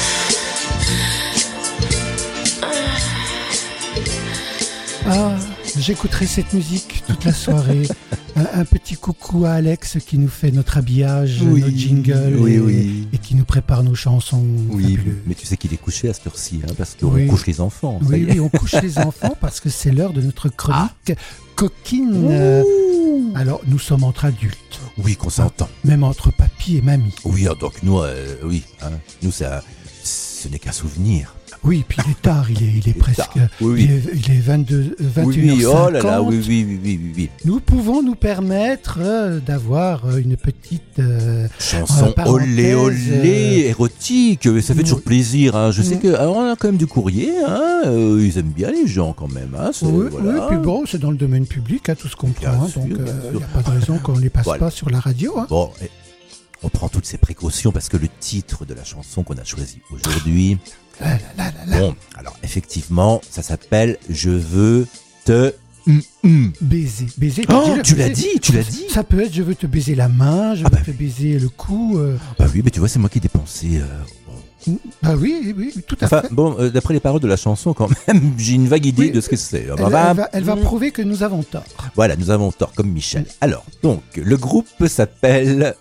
Ah, j'écouterai cette musique toute la soirée. Un petit coucou à Alex qui nous fait notre habillage, nos jingles et qui nous prépare nos chansons. Oui, fabuleuses. mais tu sais qu'il est couché à cette heure-ci, hein, parce qu'on Oui. couche les enfants. ça y Oui, est. oui, on couche les enfants parce que c'est l'heure de notre chronique coquine. Alors, nous sommes entre adultes. Oui, qu'on s'entend. Même entre papy et mamie. Oui, donc nous, oui, hein, nous, ça, ce n'est qu'un souvenir. Oui, puis il est tard, il est presque. Oui, oui. Il est 22, 21h50. Oui, oh là là, oui. Nous pouvons nous permettre d'avoir une petite Chanson parenthèse, olé, érotique, ça fait toujours plaisir. Hein. Je sais que on a quand même du courrier, hein, ils aiment bien les gens quand même. Hein, oui, voilà. oui, puis bon, c'est dans le domaine public, hein, tout ce qu'on prend, hein, donc il n'y a pas de raison qu'on ne les passe Voilà. pas sur la radio. Hein. Bon, on prend toutes ces précautions parce que le titre de la chanson qu'on a choisi aujourd'hui. Bon, alors effectivement, ça s'appelle Je veux te baiser. Oh, dis-le, tu l'as baiser. dit, tu l'as dit. Ça peut être je veux te baiser la main, je veux te baiser le cou. Bah oui, mais tu vois, c'est moi qui ai dépensé. Bah oui, tout à fait. Bon, d'après les paroles de la chanson, quand même, j'ai une vague idée de ce que c'est. Elle va prouver que nous avons tort. Voilà, nous avons tort comme Michel. Alors, donc, le groupe s'appelle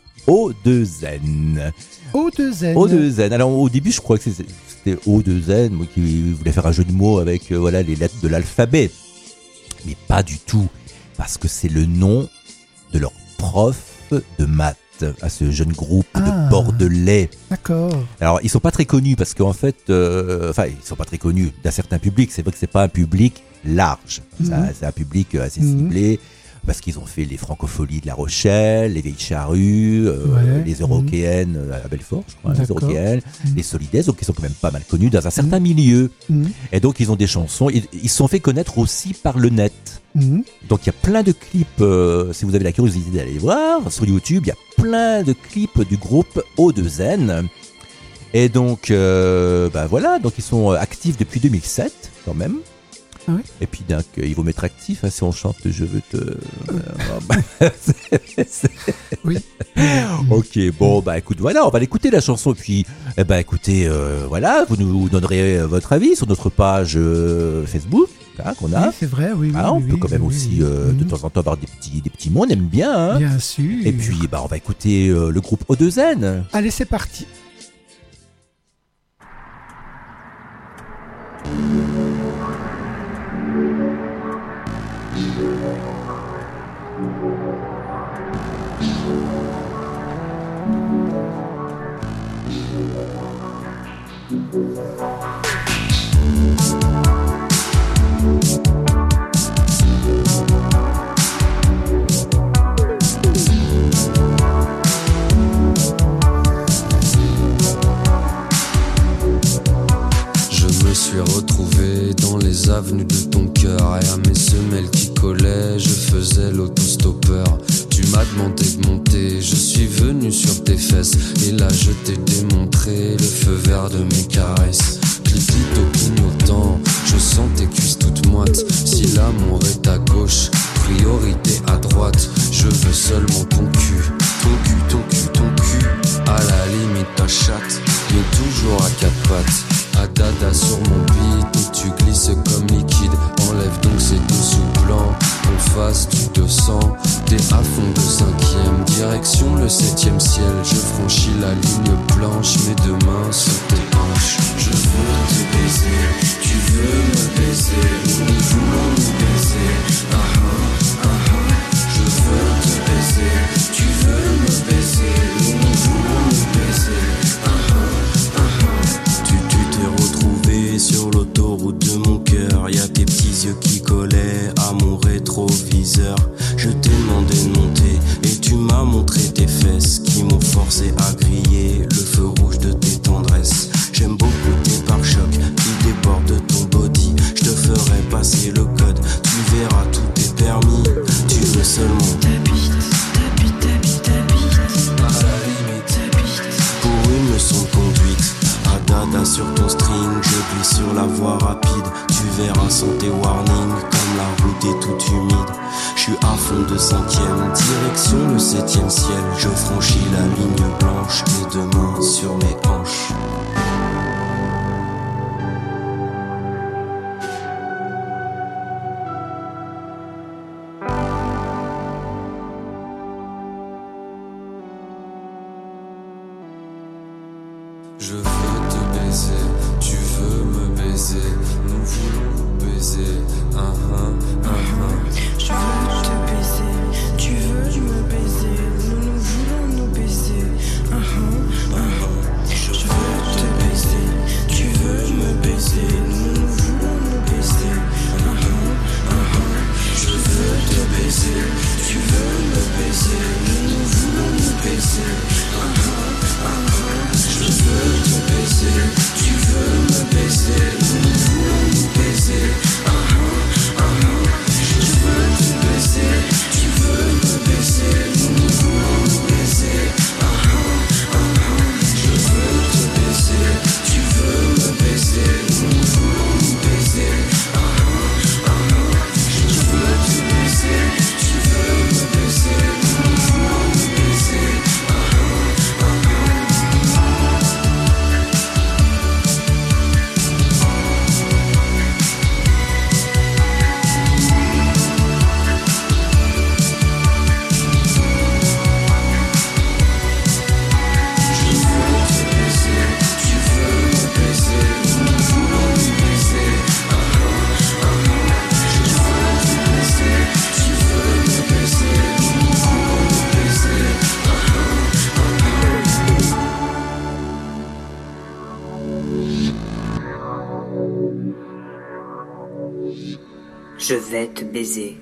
O2N. O2N. O2N. Alors, au début, je crois que c'était O2N, moi qui voulais faire un jeu de mots avec voilà, les lettres de l'alphabet. Mais pas du tout, parce que c'est le nom de leur prof de maths à ce jeune groupe de Bordelais. D'accord. Alors, ils sont pas très connus parce qu'en fait, ils sont pas très connus d'un certain public. C'est vrai que c'est pas un public large. C'est un public assez ciblé. Parce qu'ils ont fait les Francopholies de La Rochelle, les Vieilles Charrues, les Eurokéennes à Belfort, je crois, les Eurokéennes, les Solidaises, donc ils sont quand même pas mal connus dans un certain milieu. Et donc ils ont des chansons, ils se sont fait connaître aussi par le net. Donc il y a plein de clips, si vous avez la curiosité d'aller voir, sur YouTube, il y a plein de clips du groupe O2N. Et donc, voilà, donc ils sont actifs depuis 2007 quand même. Ah oui. Et puis donc il faut mettre actif si on chante Je veux te... Oui. Ok, bon écoute, voilà, on va l'écouter la chanson. Puis écoutez, voilà, vous nous donnerez votre avis sur notre page Facebook qu'on a. Oui, c'est vrai, oui. On peut quand même aussi de temps en temps avoir des petits mots, on aime bien. Hein. Bien sûr. Et puis on va écouter le groupe O2N. Allez, c'est parti. Je me suis retrouvé dans les avenues de ton cœur, et à mes semelles qui collaient, je faisais l'autostoppeur. Tu m'as demandé de monter, je suis venu sur tes fesses, et là je t'ai démontré le feu vert de mes caresses. Cliquito clignotant, je sens tes cuisses toutes moites. Si l'amour est à gauche, priorité à droite. Je veux seulement ton cul, ton cul, ton cul, ton cul. À la limite ta chatte, mais toujours à quatre pattes. À dada sur mon beat, où tu glisses comme liquide. Enlève donc ces dessous blancs, on fasse du 200. T'es à fond de 5e, direction le 7e ciel. Je franchis la ligne blanche, mes deux mains sur tes hanches. Je veux te baiser, tu veux me baiser, nous voulons nous baiser. Ah ah, ah ah. Je veux te baiser, tu veux me baiser, nous voulons nous baiser. Ah ah, ah ah. Tu t'es retrouvé sur l'autoroute de mon cœur. Y'a tes petits yeux qui collaient à mon rétroviseur. Je t'ai demandé de monter et tu m'as montré tes fesses qui m'ont forcé à griller le feu rouge de tes tendresses. J'aime beaucoup tes pare-chocs qui débordent de ton body. Je te ferai passer le code, tu verras tout est permis. Tu veux seulement t'habite. À la limite, pour une leçon de conduite. À dada sur ton string, je glisse sur la voie rapide. Tu verras sans tes warnings, comme la route est toute humide. Je suis à fond de 5e, direction le 7e ciel. Je franchis la ligne blanche, mes deux mains sur mes hanches. Je veux te baiser, tu veux me baiser, nous voulons nous baiser. Ah ah, ah ah. Je veux te baiser, tu veux me baiser, nous voulons nous baiser. Ah ah, ah ah. Je veux te baiser, tu veux me baiser, nous voulons nous baiser. Ah ah, ah ah. Je veux te baiser, tu veux me baiser, nous voulons nous baiser. Ah ah, ah ah. Je veux te baiser, tu veux me baiser, nous voulons nous baiser. Ah ah, ah ah. Je veux te baiser, tu veux me baiser, nous voulons nous baiser. Ah ah, ah ah. Je veux te baiser, tu veux me baiser, nous voulons nous baiser. Ah ah, ah ah. Je veux te baiser, tu veux me baiser, nous voulons nous baiser. Ah ah, ah ah. Je vais te baiser.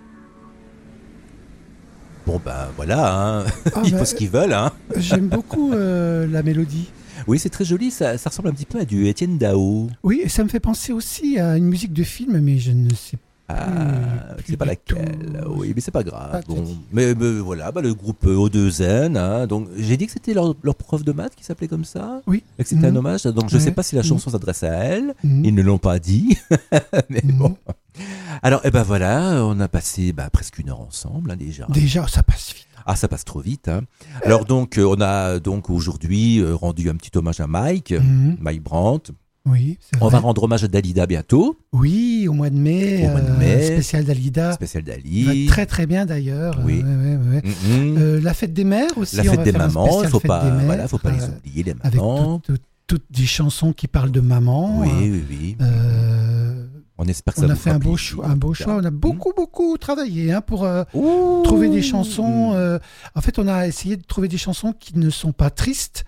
Bon ben voilà, hein. Il faut ce qu'ils veulent. Hein. J'aime beaucoup la mélodie. Oui, c'est très joli, ça ressemble un petit peu à du Étienne Dao. Oui, et ça me fait penser aussi à une musique de film, mais je ne sais pas. C'est pas laquelle. Oui, mais c'est pas grave. Bon. Mais voilà, le groupe O2N. Hein, donc j'ai dit que c'était leur prof de maths qui s'appelait comme ça. Oui. Et que c'était un hommage. Donc je sais pas si la chanson s'adresse à elle. Ils ne l'ont pas dit. Mais bon. Alors, voilà, on a passé presque 1 heure ensemble, hein, déjà. Déjà, ça passe vite. Ah, ça passe trop vite. Hein. Alors donc, on a donc aujourd'hui rendu un petit hommage à Mike Brandt. Oui, c'est vrai. On va rendre hommage à Dalida bientôt. Oui, au mois de mai. Spécial Dalida. Spécial Dali. Très très bien d'ailleurs. Oui. La fête des mères aussi. La fête des mamans. Faut pas les oublier, les mamans. Avec toutes des chansons qui parlent de maman. Oui. On espère que ça a fait un beau choix. On a beaucoup travaillé pour trouver des chansons. En fait, on a essayé de trouver des chansons qui ne sont pas tristes,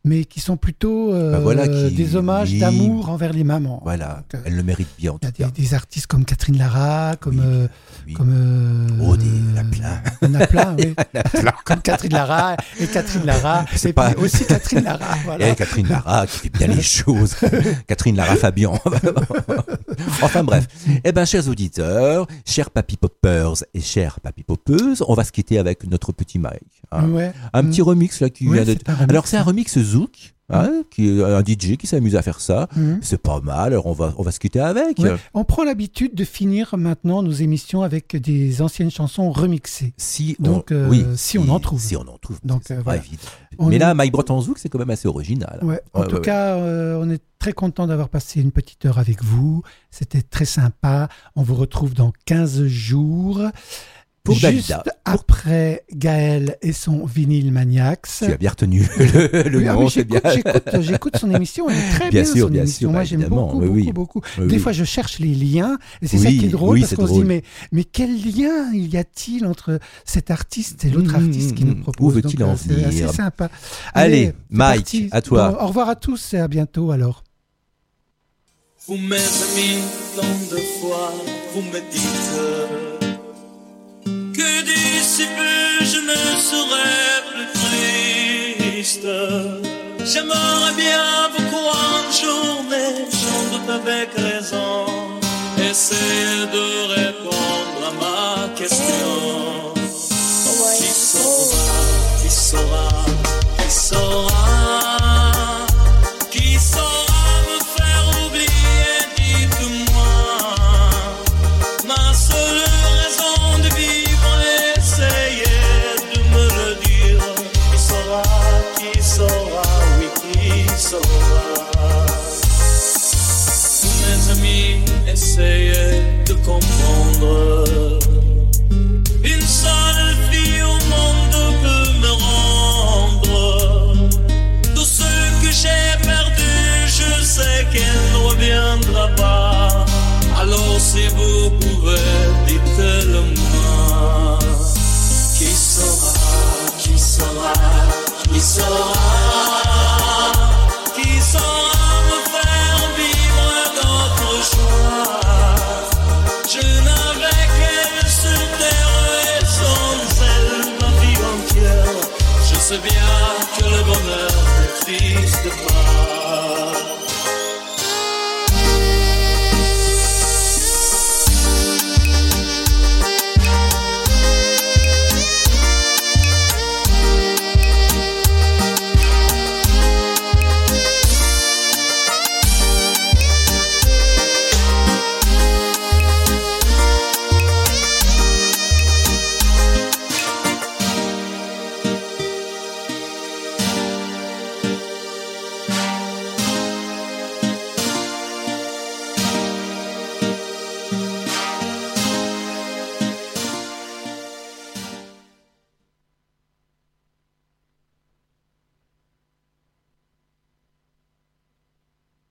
mais qui sont plutôt des hommages d'amour envers les mamans. Voilà, elle le mérite bien en tout cas. Il y a des artistes comme Catherine Lara, il y en a plein. Il y en a plein, oui. Comme Catherine Lara, et Catherine Lara, puis aussi Catherine Lara. Voilà. Et Catherine Lara qui fait bien les choses. Catherine Lara Fabian. Enfin bref. Eh bien, chers auditeurs, chers papy poppers et chers papy poppeuses, on va se quitter avec notre petit Mike. Hein. Ouais. Un petit remix là qui vient d'être. Alors c'est un remix Zouk. Qui est un DJ qui s'amuse à faire ça. C'est pas mal, alors on va se quitter avec. Ouais. On prend l'habitude de finir maintenant nos émissions avec des anciennes chansons remixées. Si on en trouve. Si on en trouve. Donc, c'est voilà. pas évident. Mais là, Mike Brot en Zouk, c'est quand même assez original. Ouais. En tout cas, on est très content d'avoir passé une petite heure avec vous. C'était très sympa. On vous retrouve dans 15 jours. Pour juste Dalida. Après Gaël et son vinyle Maniacs. Tu as bien retenu le nom, c'est bien. J'écoute son émission, elle est très bien, son émission. Moi, j'aime beaucoup. Des fois, je cherche les liens, et c'est ça qui est drôle, parce qu'on se dit, mais quel lien y a-t-il entre cet artiste et l'autre artiste qui nous propose? Où veut-il en venir? C'est assez sympa. Allez, Mike, parti. à toi. Bon, au revoir à tous et à bientôt alors. Vous, mes amis, tant de fois, vous me dites que d'ici peu je ne serai plus triste. J'aimerais bien vous croire une journée, j'en doute avec raison. Essayez de répondre à ma question. Qui saura, qui saura, qui saura, qui saura me faire oublier, dites-moi. Ma seule raison de vivre, essayez de me le dire. Qui saura, oui, qui saura. Mes amis, essayez de comprendre. Une seule fille au monde peut me rendre. Tout ce que j'ai perdu, je sais qu'elle ne reviendra pas. Alors si vous pouvez, dites-le moi. Qui saura, qui saura, qui saura.